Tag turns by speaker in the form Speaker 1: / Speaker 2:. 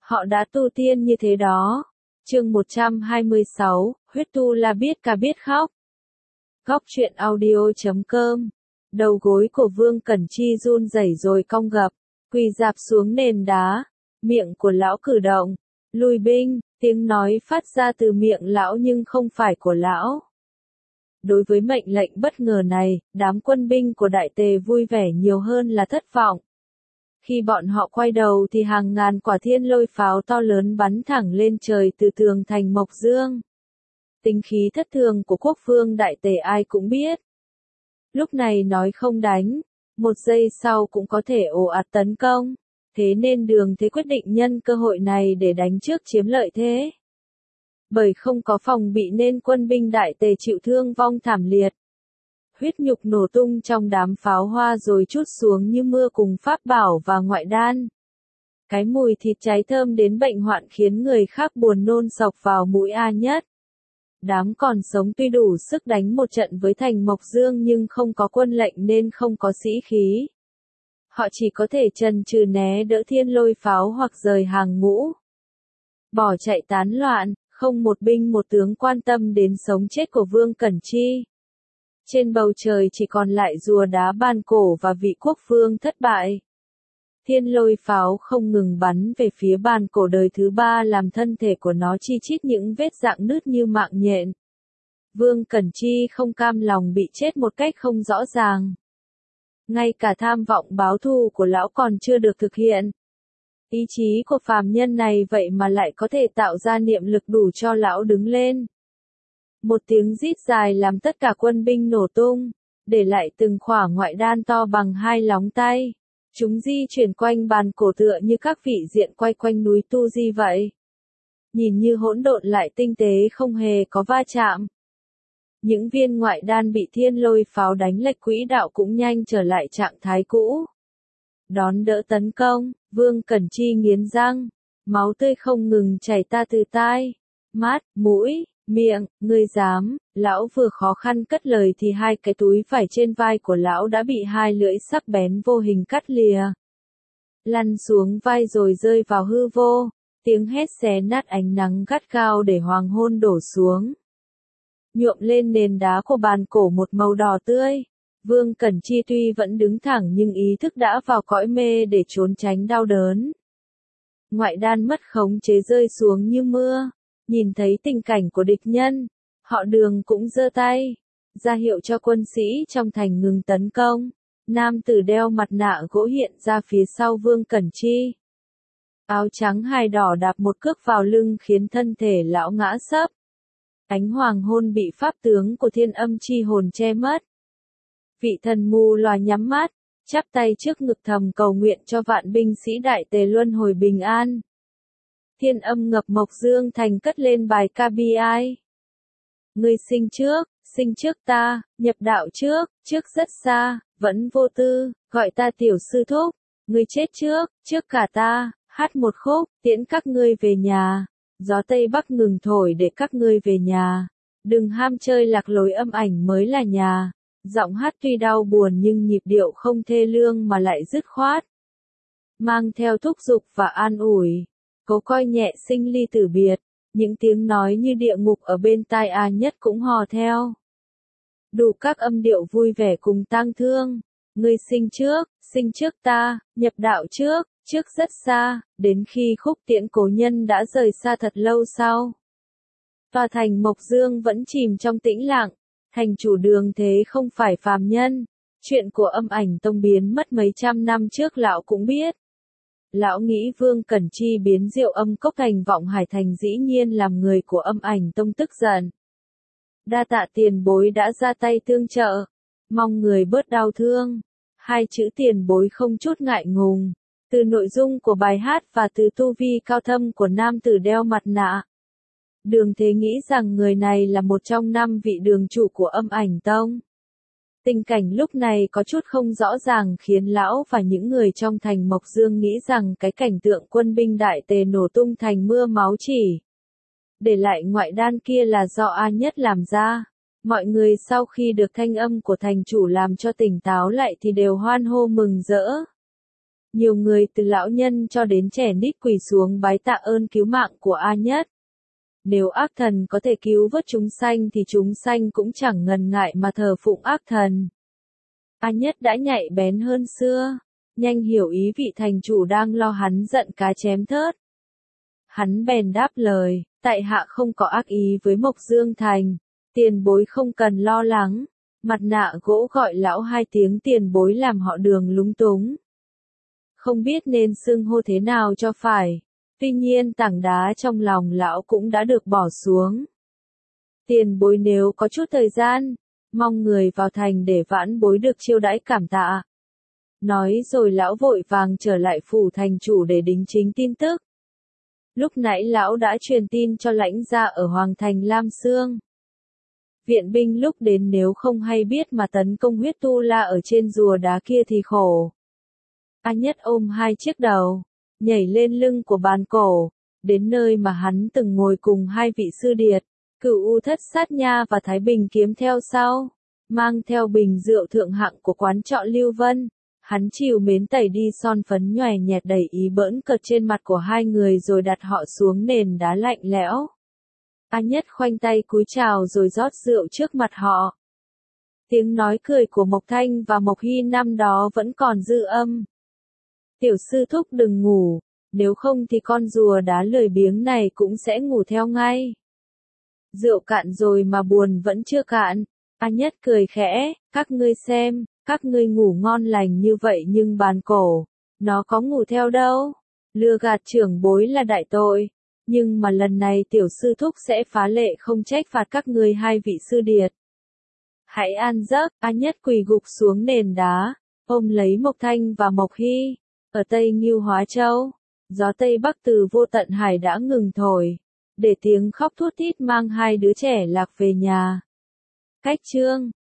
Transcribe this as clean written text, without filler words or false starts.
Speaker 1: Họ đã tu tiên như thế đó. Chương 126, huyết tu la biết ca biết khóc. Góc truyện audio.com. Đầu gối của Vương Cẩn Chi run rẩy rồi cong gập, quỳ rạp xuống nền đá. Miệng của lão cử động, lùi binh, tiếng nói phát ra từ miệng lão nhưng không phải của lão. Đối với mệnh lệnh bất ngờ này, đám quân binh của Đại Tề vui vẻ nhiều hơn là thất vọng. Khi bọn họ quay đầu thì hàng ngàn quả thiên lôi pháo to lớn bắn thẳng lên trời từ tường thành Mộc Dương. Tính khí thất thường của quốc vương Đại Tề ai cũng biết. Lúc này nói không đánh, một giây sau cũng có thể ồ ạt tấn công. Thế nên Đường Thế quyết định nhân cơ hội này để đánh trước chiếm lợi thế. Bởi không có phòng bị nên quân binh Đại Tề chịu thương vong thảm liệt. Huyết nhục nổ tung trong đám pháo hoa rồi trút xuống như mưa cùng pháp bảo và ngoại đan. Cái mùi thịt cháy thơm đến bệnh hoạn khiến người khác buồn nôn sộc vào mũi A Nhất. Đám còn sống tuy đủ sức đánh một trận với thành Mộc Dương nhưng không có quân lệnh nên không có sĩ khí. Họ chỉ có thể chần chừ né đỡ thiên lôi pháo hoặc rời hàng ngũ. Bỏ chạy tán loạn, không một binh một tướng quan tâm đến sống chết của Vương Cẩn Chi. Trên bầu trời chỉ còn lại rùa đá Ban Cổ và vị quốc vương thất bại. Thiên lôi pháo không ngừng bắn về phía Ban Cổ đời thứ ba làm thân thể của nó chi chít những vết rạn nứt như mạng nhện. Vương Cẩn Chi không cam lòng bị chết một cách không rõ ràng. Ngay cả tham vọng báo thù của lão còn chưa được thực hiện. Ý chí của phàm nhân này vậy mà lại có thể tạo ra niệm lực đủ cho lão đứng lên. Một tiếng rít dài làm tất cả quân binh nổ tung, để lại từng khỏa ngoại đan to bằng hai lóng tay. Chúng di chuyển quanh Ban Cổ tựa như các vị diện quay quanh núi Tu Di vậy. Nhìn như hỗn độn lại tinh tế không hề có va chạm. Những viên ngoại đan bị thiên lôi pháo đánh lệch quỹ đạo cũng nhanh trở lại trạng thái cũ. Đón đỡ tấn công, Vương Cẩn Chi nghiến răng, máu tươi không ngừng chảy ta từ tai, mắt, mũi, miệng, ngươi dám, lão vừa khó khăn cất lời thì hai cái túi vải trên vai của lão đã bị hai lưỡi sắc bén vô hình cắt lìa. Lăn xuống vai rồi rơi vào hư vô, tiếng hét xé nát ánh nắng gắt gao để hoàng hôn đổ xuống. Nhuộm lên nền đá của Ban Cổ một màu đỏ tươi. Vương Cẩn Chi tuy vẫn đứng thẳng nhưng ý thức đã vào cõi mê để trốn tránh đau đớn. Ngoại đan mất khống chế rơi xuống như mưa. Nhìn thấy tình cảnh của địch nhân, họ Đường cũng giơ tay, ra hiệu cho quân sĩ trong thành ngừng tấn công. Nam tử đeo mặt nạ gỗ hiện ra phía sau Vương Cẩn Chi. Áo trắng hai đỏ đạp một cước vào lưng khiến thân thể lão ngã sấp. Ánh hoàng hôn bị pháp tướng của Thiên Âm chi hồn che mất. Vị thần mù lòa nhắm mắt, chắp tay trước ngực thầm cầu nguyện cho vạn binh sĩ Đại Tề luân hồi bình an. Thiên Âm ngập Mộc Dương thành cất lên bài ca bi ai. Ngươi sinh trước ta, nhập đạo trước rất xa, vẫn vô tư, gọi ta tiểu sư thúc. Ngươi chết trước cả ta, hát một khúc, tiễn các ngươi về nhà. Gió Tây Bắc ngừng thổi để các ngươi về nhà. Đừng ham chơi lạc lối âm ảnh mới là nhà. Giọng hát tuy đau buồn nhưng nhịp điệu không thê lương mà lại dứt khoát. Mang theo thúc giục và an ủi. Cố coi nhẹ sinh ly tử biệt. Những tiếng nói như địa ngục ở bên tai A Nhất cũng hò theo. Đủ các âm điệu vui vẻ cùng tang thương. Ngươi sinh trước ta, nhập đạo trước rất xa, đến khi khúc tiễn cố nhân đã rời xa thật lâu sau. Tòa thành Mộc Dương vẫn chìm trong tĩnh lặng, thành chủ Đường Thế không phải phàm nhân, chuyện của Âm Ảnh Tông biến mất mấy trăm năm trước lão cũng biết. Lão nghĩ Vương Cẩn Chi biến Diệu Âm Cốc thành Vọng Hải Thành dĩ nhiên làm người của Âm Ảnh Tông tức giận. Đa tạ tiền bối đã ra tay tương trợ, mong người bớt đau thương. Hai chữ tiền bối không chút ngại ngùng. Từ nội dung của bài hát và từ tu vi cao thâm của nam tử đeo mặt nạ. Đường Thế nghĩ rằng người này là một trong 5 vị đường chủ của Âm Ảnh Tông. Tình cảnh lúc này có chút không rõ ràng khiến lão và những người trong thành Mộc Dương nghĩ rằng cái cảnh tượng quân binh Đại Tề nổ tung thành mưa máu chỉ. Để lại ngoại đan kia là do A Nhất làm ra. Mọi người sau khi được thanh âm của thành chủ làm cho tỉnh táo lại thì đều hoan hô mừng rỡ. Nhiều người từ lão nhân cho đến trẻ nít quỳ xuống bái tạ ơn cứu mạng của A Nhất. Nếu ác thần có thể cứu vớt chúng sanh thì chúng sanh cũng chẳng ngần ngại mà thờ phụng ác thần. A Nhất đã nhạy bén hơn xưa, nhanh hiểu ý vị thành chủ đang lo hắn giận cá chém thớt. Hắn bèn đáp lời, tại hạ không có ác ý với Mộc Dương Thành, tiền bối không cần lo lắng. Mặt nạ gỗ gọi lão 2 tiếng tiền bối làm họ Đường lúng túng. Không biết nên xưng hô thế nào cho phải, tuy nhiên tảng đá trong lòng lão cũng đã được bỏ xuống. Tiền bối nếu có chút thời gian, mong người vào thành để vãn bối được chiêu đãi cảm tạ. Nói rồi lão vội vàng trở lại phủ thành chủ để đính chính tin tức. Lúc nãy lão đã truyền tin cho lãnh gia ở Hoàng thành Lam Xương. Viện binh lúc đến nếu không hay biết mà tấn công huyết tu la ở trên rùa đá kia thì khổ. A Nhất ôm 2 chiếc đầu, nhảy lên lưng của bàn cổ, đến nơi mà hắn từng ngồi cùng 2 vị sư điệt, Cửu U Thất Sát Nha và Thái Bình Kiếm theo sau, mang theo bình rượu thượng hạng của quán trọ Lưu Vân. Hắn trìu mến tẩy đi son phấn nhòe nhẹt đầy ý bỡn cợt trên mặt của 2 người rồi đặt họ xuống nền đá lạnh lẽo. A Nhất khoanh tay cúi chào rồi rót rượu trước mặt họ. Tiếng nói cười của Mộc Thanh và Mộc Hy năm đó vẫn còn dư âm. Tiểu sư thúc đừng ngủ, nếu không thì con rùa đá lười biếng này cũng sẽ ngủ theo ngay. Rượu cạn rồi mà buồn vẫn chưa cạn. A Nhất cười khẽ, các ngươi xem, các ngươi ngủ ngon lành như vậy nhưng bàn cổ, nó có ngủ theo đâu. Lừa gạt trưởng bối là đại tội, nhưng mà lần này tiểu sư thúc sẽ phá lệ không trách phạt các ngươi 2 vị sư điệt. Hãy an giấc. A Nhất quỳ gục xuống nền đá, ôm lấy Mộc Thanh và Mộc Hy. Ở Tây Ngưu Hóa Châu, gió Tây Bắc từ vô tận hải đã ngừng thổi, để tiếng khóc thút thít mang 2 đứa trẻ lạc về nhà. Cách chương